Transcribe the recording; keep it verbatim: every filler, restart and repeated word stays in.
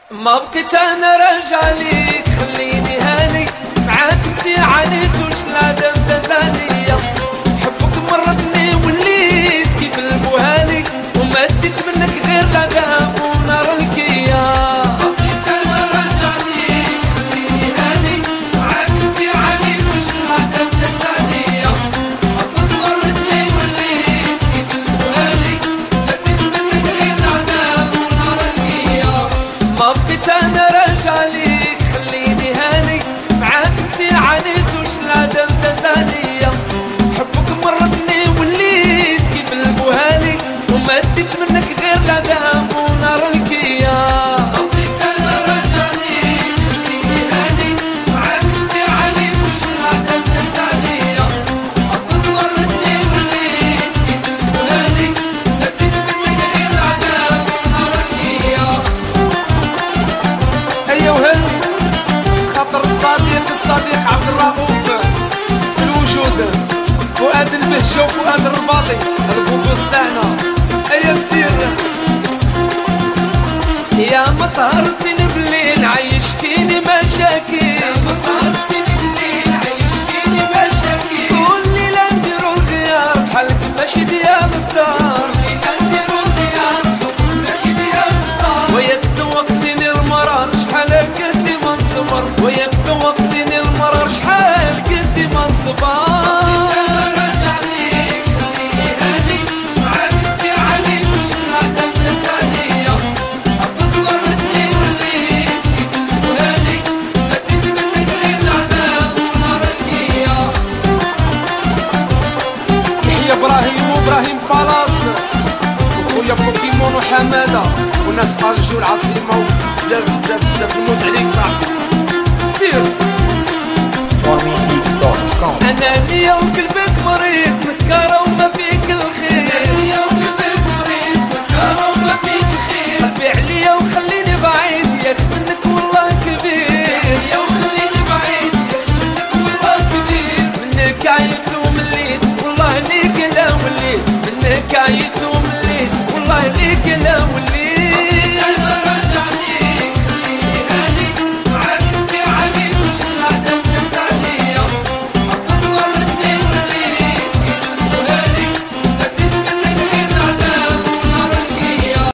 ما بقيت انا راجع ليك، خليني هاني معاك انتي عانيت وش العذاب دزانية. حبك مرضني وليت كيف المهالي، وما ديت منك غير العذاب ونار الكيا. ما بقيت انا راجع ليك، خليني هاني معاك انتي عانيت وش العذاب دزانية. حبك مرضني وليت كيف المهالي، ما ديت منك غير العذاب ونار الكيا. ما بقيت انا راجع ليك، خليني هاني معاك انتي عانيت وش العذاب دزانية. حبك مرضني وليت كيف المهالي، وما ديت منك غير العذاب ونار الكيا. ما بقيت انا راجع ليك، خليني هاني معاك انتي عانيت وش العذاب دزانية. حبك مرضني وليت كيف المهالي، ما ديت منك غير العذاب ونار الكيا. ايوا وهاني خاطر الصديق الصديق عبد الرؤوف في الوجود، فؤاد البهجة وفؤاد الرباطي البوبوس تاعنا. ايا السير يا ما سهرتيني بالليل عيشتيني مشاكل، يا ما سهرتيني بالليل عيشتيني مشاكل. كل ليلة نديرو الغيار بحالك ماشي ديال الدار، كل ليلة نديرو الغيار بحالك ماشي ديال الدار. وياك ذوقتيني المرار شحال قدي ما نصبر، وياك ذوقتيني المرار شحال قدي ما نصبر. ابراهيم وابراهيم بالاس وخويا بوكيمون وحماده وناس الجو العاصمه وبزاف بزاف بزاف نموت عليك صاحبي. سير انانيه وقلبك مريض متكاره وما فيك الخير، انانيه وقلبك مريض متكاره وما فيك الخير. قلبي عليا وخليني بعيد ياك منك والله كبير، عليا وخليني بعيد ياك منك والله كبير. منك عيت ومليت والله ليك لا وليت، منك عيت ومليت والله ليك لا وليت.